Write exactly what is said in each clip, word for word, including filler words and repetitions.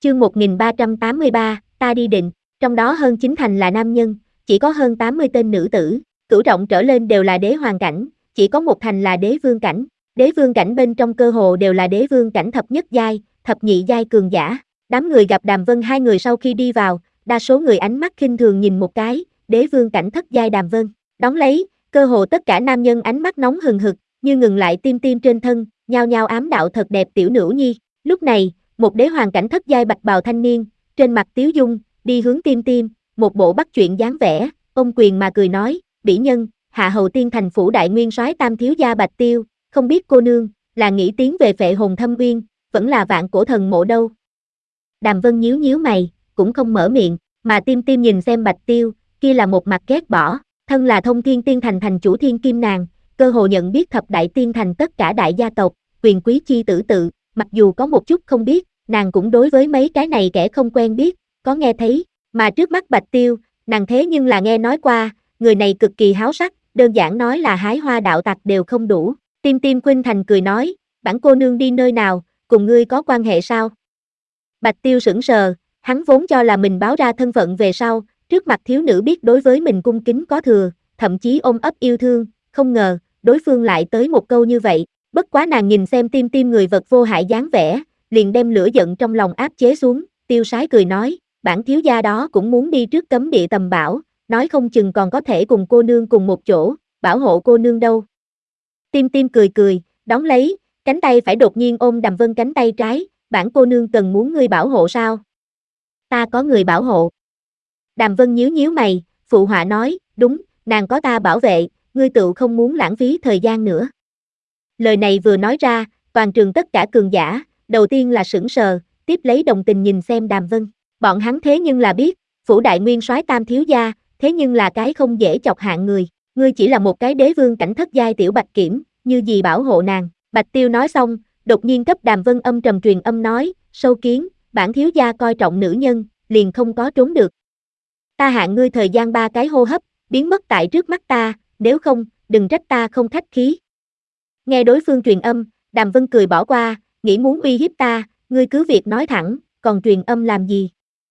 Chương một nghìn ba trăm tám mươi ba, ta đi định, trong đó hơn chín thành là nam nhân, chỉ có hơn tám mươi tên nữ tử, cửu trọng trở lên đều là đế hoàng cảnh, chỉ có một thành là đế vương cảnh. Đế vương cảnh bên trong cơ hồ đều là đế vương cảnh thập nhất giai, thập nhị giai cường giả. Đám người gặp Đàm Vân hai người sau khi đi vào, đa số người ánh mắt khinh thường nhìn một cái, đế vương cảnh thất giai Đàm Vân. Đón lấy, cơ hồ tất cả nam nhân ánh mắt nóng hừng hực, như ngừng lại tim tim trên thân, nhao nhao ám đạo thật đẹp tiểu nữ nhi. Lúc này, một đế hoàng cảnh thất giai bạch bào thanh niên, trên mặt tiếu dung, đi hướng Tim Tim, một bộ bắt chuyện dáng vẻ, ôm quyền mà cười nói, bỉ nhân, hạ hầu tiên thành phủ đại nguyên soái tam thiếu gia Bạch Tiêu, không biết cô nương, là nghĩ tiến về Phệ Hồn Thâm Uyên, vẫn là Vạn Cổ Thần Mộ đâu. Đàm Vân nhíu nhíu mày, cũng không mở miệng, mà Tim Tim nhìn xem Bạch Tiêu, kia là một mặt ghét bỏ, thân là Thông Thiên Tiên Thành thành chủ Thiên Kim nàng, cơ hồ nhận biết thập đại tiên thành tất cả đại gia tộc, quyền quý chi tử tự, mặc dù có một chút không biết, nàng cũng đối với mấy cái này kẻ không quen biết, có nghe thấy, mà trước mắt Bạch Tiêu, nàng thế nhưng là nghe nói qua, người này cực kỳ háo sắc, đơn giản nói là hái hoa đạo tặc đều không đủ. Tim Tim khuynh thành cười nói, bản cô nương đi nơi nào, cùng ngươi có quan hệ sao? Bạch Tiêu sững sờ, hắn vốn cho là mình báo ra thân phận về sau, trước mặt thiếu nữ biết đối với mình cung kính có thừa, thậm chí ôm ấp yêu thương, không ngờ, đối phương lại tới một câu như vậy, bất quá nàng nhìn xem Tim Tim người vật vô hại dáng vẻ, liền đem lửa giận trong lòng áp chế xuống, tiêu sái cười nói, bản thiếu gia đó cũng muốn đi trước cấm địa tầm bảo, nói không chừng còn có thể cùng cô nương cùng một chỗ, bảo hộ cô nương đâu. Tim Tim cười cười, đón lấy, cánh tay phải đột nhiên ôm Đàm Vân cánh tay trái, bản cô nương cần muốn ngươi bảo hộ sao? Ta có người bảo hộ. Đàm Vân nhíu nhíu mày, phụ họa nói, đúng, nàng có ta bảo vệ, ngươi tự không muốn lãng phí thời gian nữa. Lời này vừa nói ra, toàn trường tất cả cường giả, đầu tiên là sững sờ, tiếp lấy đồng tình nhìn xem Đàm Vân. Bọn hắn thế nhưng là biết, phủ đại nguyên soái tam thiếu gia, thế nhưng là cái không dễ chọc hạng người, ngươi chỉ là một cái đế vương cảnh thất giai tiểu bạch kiểm, như gì bảo hộ nàng. Bạch Tiêu nói xong, đột nhiên cấp Đàm Vân âm trầm truyền âm nói, sâu kiến, bản thiếu gia coi trọng nữ nhân, liền không có trốn được. Ta hạn ngươi thời gian ba cái hô hấp, biến mất tại trước mắt ta, nếu không, đừng trách ta không khách khí. Nghe đối phương truyền âm, Đàm Vân cười bỏ qua, nghĩ muốn uy hiếp ta, ngươi cứ việc nói thẳng, còn truyền âm làm gì?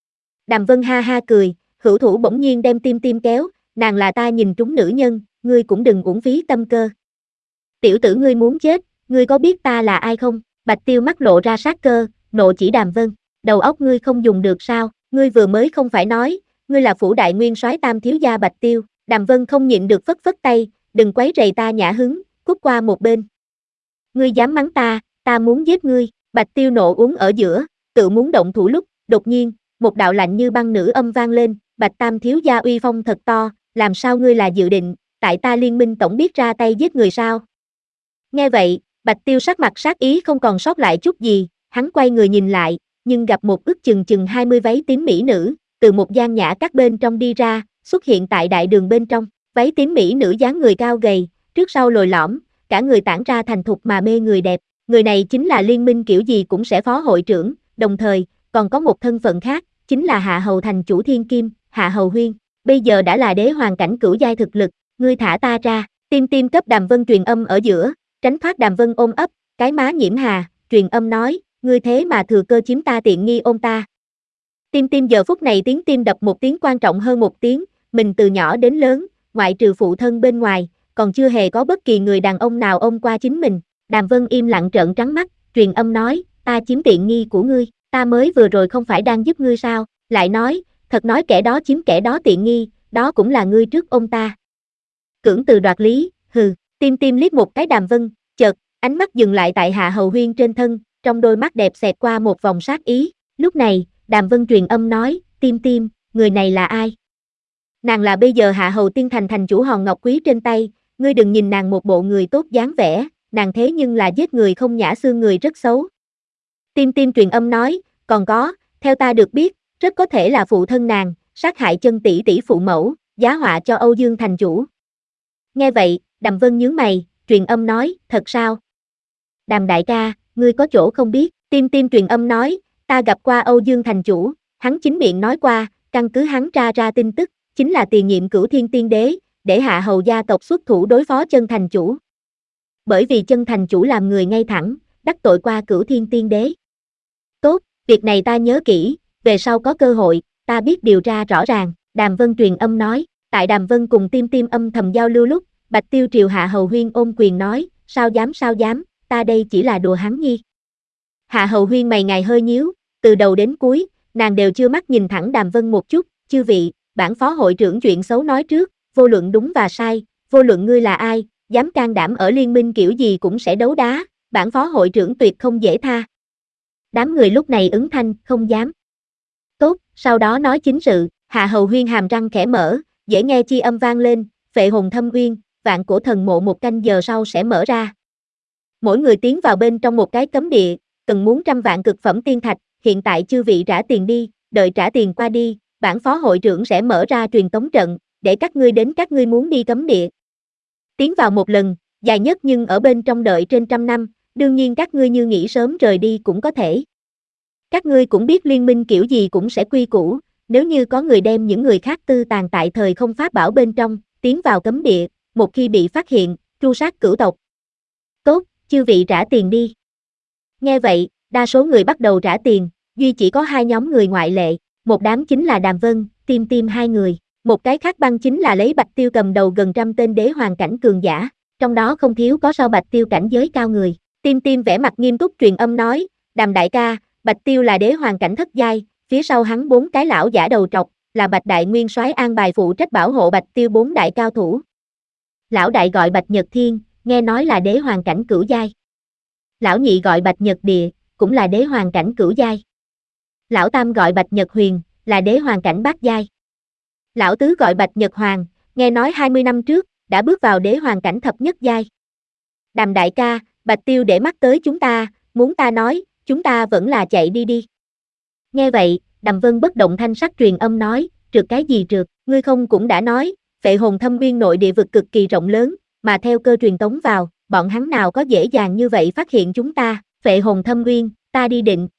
Đàm Vân ha ha cười, hữu thủ bỗng nhiên đem Tim Tim kéo, nàng là ta nhìn trúng nữ nhân, ngươi cũng đừng uổng phí tâm cơ. Tiểu tử ngươi muốn chết, ngươi có biết ta là ai không? Bạch Tiêu mắt lộ ra sát cơ, nộ chỉ Đàm Vân, đầu óc ngươi không dùng được sao, ngươi vừa mới không phải nói, ngươi là phủ đại nguyên soái tam thiếu gia Bạch Tiêu. Đàm Vân không nhịn được phất phất tay, đừng quấy rầy ta nhã hứng, cút qua một bên. Ngươi dám mắng ta, ta muốn giết ngươi. Bạch Tiêu nộ uống ở giữa, tự muốn động thủ lúc, đột nhiên, một đạo lạnh như băng nữ âm vang lên, Bạch Tam thiếu gia uy phong thật to, làm sao ngươi là dự định, tại ta liên minh tổng biết ra tay giết người sao? Nghe vậy, Bạch Tiêu sắc mặt sát ý không còn sót lại chút gì, hắn quay người nhìn lại, nhưng gặp một ước chừng chừng hai mươi váy tím mỹ nữ, từ một gian nhã các bên trong đi ra, xuất hiện tại đại đường bên trong, váy tím mỹ nữ dáng người cao gầy, trước sau lồi lõm, cả người tản ra thành thục mà mê người đẹp, người này chính là liên minh kiểu gì cũng sẽ phó hội trưởng, đồng thời, còn có một thân phận khác, chính là Hạ Hầu thành chủ Thiên Kim, Hạ Hầu Huyên, bây giờ đã là đế hoàng cảnh cửu giai thực lực, ngươi thả ta ra. Tim Tim cấp Đàm Vân truyền âm ở giữa, tránh thoát Đàm Vân ôm ấp, cái má nhiễm hà, truyền âm nói, ngươi thế mà thừa cơ chiếm ta tiện nghi ôm ta. Tim Tim giờ phút này tiếng tim đập một tiếng quan trọng hơn một tiếng, mình từ nhỏ đến lớn, ngoại trừ phụ thân bên ngoài, còn chưa hề có bất kỳ người đàn ông nào ôm qua chính mình. Đàm Vân im lặng trợn trắng mắt, truyền âm nói, ta chiếm tiện nghi của ngươi, ta mới vừa rồi không phải đang giúp ngươi sao, lại nói, thật nói kẻ đó chiếm kẻ đó tiện nghi, đó cũng là ngươi trước ôm ta. Cưỡng từ đoạt lý, hừ. Tim Tim liếc một cái Đàm Vân, chợt, ánh mắt dừng lại tại Hạ Hầu Huyên trên thân, trong đôi mắt đẹp xẹt qua một vòng sát ý. Lúc này, Đàm Vân truyền âm nói, Tim Tim, người này là ai? Nàng là bây giờ Hạ Hầu Tiên Thành thành chủ hòn ngọc quý trên tay, ngươi đừng nhìn nàng một bộ người tốt dáng vẻ, nàng thế nhưng là giết người không nhã xương người rất xấu. Tim Tim truyền âm nói, còn có, theo ta được biết, rất có thể là phụ thân nàng, sát hại chân tỷ tỷ phụ mẫu, giá họa cho Âu Dương thành chủ. Nghe vậy, Đàm Vân nhướng mày, truyền âm nói, thật sao? Đàm đại ca, ngươi có chỗ không biết, Tim Tim truyền âm nói, ta gặp qua Âu Dương thành chủ, hắn chính miệng nói qua, căn cứ hắn tra ra tin tức, chính là tiền nhiệm Cửu Thiên Tiên Đế, để Hạ Hầu gia tộc xuất thủ đối phó Chân thành chủ. Bởi vì Chân thành chủ làm người ngay thẳng, đắc tội qua Cửu Thiên Tiên Đế. Tốt, Việc này ta nhớ kỹ, về sau có cơ hội, ta biết điều tra rõ ràng, Đàm Vân truyền âm nói. Tại Đàm Vân cùng Tim Tim âm thầm giao lưu lúc, Bạch Tiêu triều Hạ Hầu Huyên ôm quyền nói, sao dám sao dám, ta đây chỉ là đùa hắn nhi. Hạ Hầu Huyên mày ngài hơi nhíu, từ đầu đến cuối, nàng đều chưa mắt nhìn thẳng Đàm Vân một chút, chư vị, bản phó hội trưởng chuyện xấu nói trước, vô luận đúng và sai, vô luận ngươi là ai, dám can đảm ở liên minh kiểu gì cũng sẽ đấu đá, bản phó hội trưởng tuyệt không dễ tha. Đám người lúc này ứng thanh, không dám. Tốt, sau đó nói chính sự, Hạ Hầu Huyên hàm răng khẽ mở, dễ nghe chi âm vang lên, phệ hồn thâm uyên, vạn cổ thần mộ một canh giờ sau sẽ mở ra. Mỗi người tiến vào bên trong một cái cấm địa, cần muốn trăm vạn cực phẩm tiên thạch, hiện tại chư vị trả tiền đi, đợi trả tiền qua đi, bản phó hội trưởng sẽ mở ra truyền tống trận, để các ngươi đến các ngươi muốn đi cấm địa. Tiến vào một lần, dài nhất nhưng ở bên trong đợi trên trăm năm, đương nhiên các ngươi như nghĩ sớm rời đi cũng có thể. Các ngươi cũng biết liên minh kiểu gì cũng sẽ quy củ, nếu như có người đem những người khác tư tàn tại thời không pháp bảo bên trong, tiến vào cấm địa, một khi bị phát hiện, tru sát cửu tộc. Tốt, chư vị trả tiền đi. Nghe vậy, đa số người bắt đầu trả tiền, duy chỉ có hai nhóm người ngoại lệ, một đám chính là Đàm Vân, Tim Tim hai người, một cái khác băng chính là lấy Bạch Tiêu cầm đầu gần trăm tên đế hoàng cảnh cường giả, trong đó không thiếu có sau Bạch Tiêu cảnh giới cao người. Tim Tim vẻ mặt nghiêm túc truyền âm nói, Đàm đại ca, Bạch Tiêu là đế hoàng cảnh thất giai, phía sau hắn bốn cái lão giả đầu trọc, là Bạch đại nguyên soái an bài phụ trách bảo hộ Bạch Tiêu bốn đại cao thủ. Lão đại gọi Bạch Nhật Thiên, nghe nói là đế hoàng cảnh cửu giai. Lão nhị gọi Bạch Nhật Địa, cũng là đế hoàng cảnh cửu giai. Lão tam gọi Bạch Nhật Huyền, là đế hoàng cảnh bát giai. Lão tứ gọi Bạch Nhật Hoàng, nghe nói hai mươi năm trước, đã bước vào đế hoàng cảnh thập nhất giai. Đàm đại ca, Bạch Tiêu để mắt tới chúng ta, muốn ta nói, chúng ta vẫn là chạy đi đi. Nghe vậy, Đàm Vân bất động thanh sắc truyền âm nói, trượt cái gì trượt, ngươi không cũng đã nói, phệ hồn thâm uyên nội địa vực cực kỳ rộng lớn, mà theo cơ truyền tống vào, bọn hắn nào có dễ dàng như vậy phát hiện chúng ta, phệ hồn thâm uyên, ta đi định,